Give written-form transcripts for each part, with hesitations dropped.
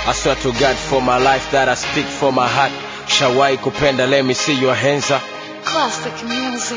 I swear to God for my life that I speak for my heart. Shawai kupenda, let me see your hands up. Classic music.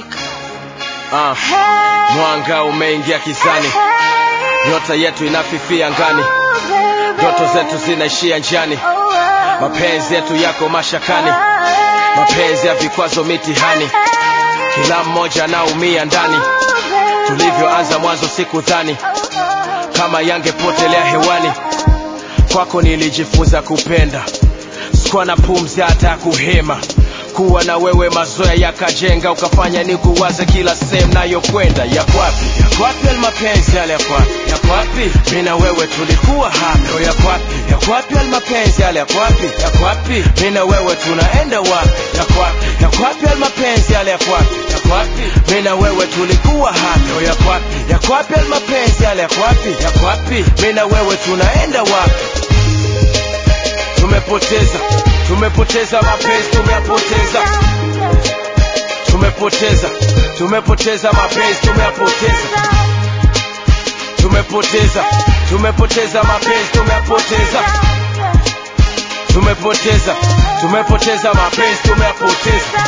Mwanga umeingia kizani, nyota yetu inafifia ngani, ndoto zetu zinaishia njiani, mapenzi yetu yako mashakani, mapenzi ya vikwazo mitihani, kila mmoja anaumia ndani. Tulivyoanza mwanzo sikudhani kama yangepotelea hewani. Kwako nilijifunza kupenda, sikuwa na pumzi hata kuhema. Kuwa na wewe mazoea yakajenga, ukafanya ni kuwaza kila sehemu nayo kwenda. Yako wapi mapenzi yale, yako wapi? Mimi na wewe tulikuwa hapo. Yako wapi mapenzi yale, yako wapi? Mimi na wewe tunaenda wapi? Yako wapi mapenzi yale, yako wapi? Mimi na wewe tulikuwa hapo. Yako wapi mapenzi yale, yako wapi? Mimi na wewe tunaenda wapi? Tumepoteza mapenzi, tumepoteza mapenzi, tumepoteza mapenzi, tumepoteza mapenzi, tumepoteza.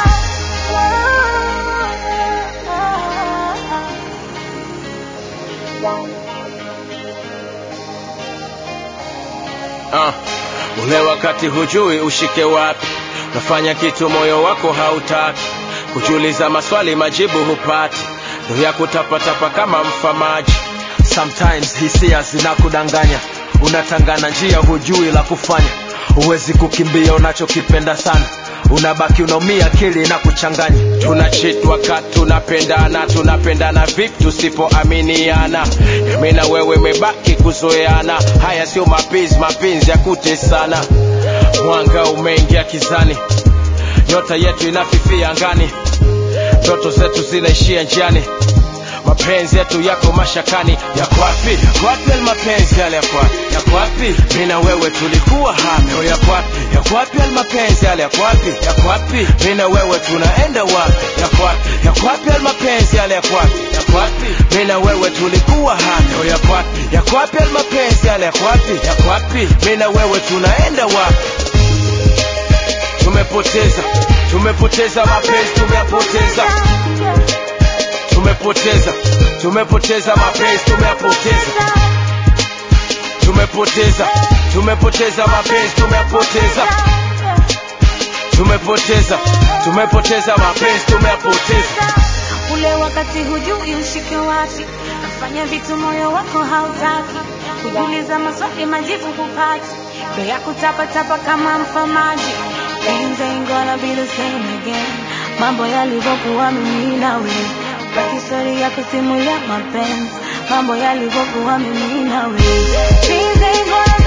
Ule wakati hujui ushike wapi, nafanya kitu moyo wako hautaki, kujiuliza maswali majibu hupati, ndio ya kutapatapa kama mfamaji. Sometimes hisia zinakudanganya, unatangana njia hujui la kufanya, huwezi kukimbia unachokipenda sana, unabaki unaumia, akili na kuchanganya. Tunachitwa kati tunapendana vipi tusipoaminiana? Mimi na wewe mebaki kuzoeana, haya sio mapenzi ya kutesana. Mwanga umeingia kizani, nyota yetu inafifia angani, ndoto zetu zinaishia njiani, mapenzi yetu yako mashakani. Yako wapi mapenzi yale, yako wapi? Mimi na wewe tulikuwa hapo. Yako wapi mapenzi yale, yako wapi? Mimi na wewe tunaenda wapi? Yako wapi mapenzi yale, yako wapi? Mimi na wewe tulikuwa hapo. Yako wapi mapenzi yale, yako wapi? Mimi na wewe tunaenda wapi? Tumepoteza mapenzi, tumepoteza mapenzi, tumepoteza mapenzi, tumepoteza mapenzi, tumepoteza. Ule wakati hujui ushike wapi, nafanya vitu moyo wako hautaki, kujiuliza maswali majibu hupati, ndio ya kutapatapa kama mfamaji. Things ain't gonna be the same again, mambo yalivyokuwa mimi na wewe, baki story ya kusimulia mapenzi, mambo yalivyokuwa mimi na wewe. Things ain't gonna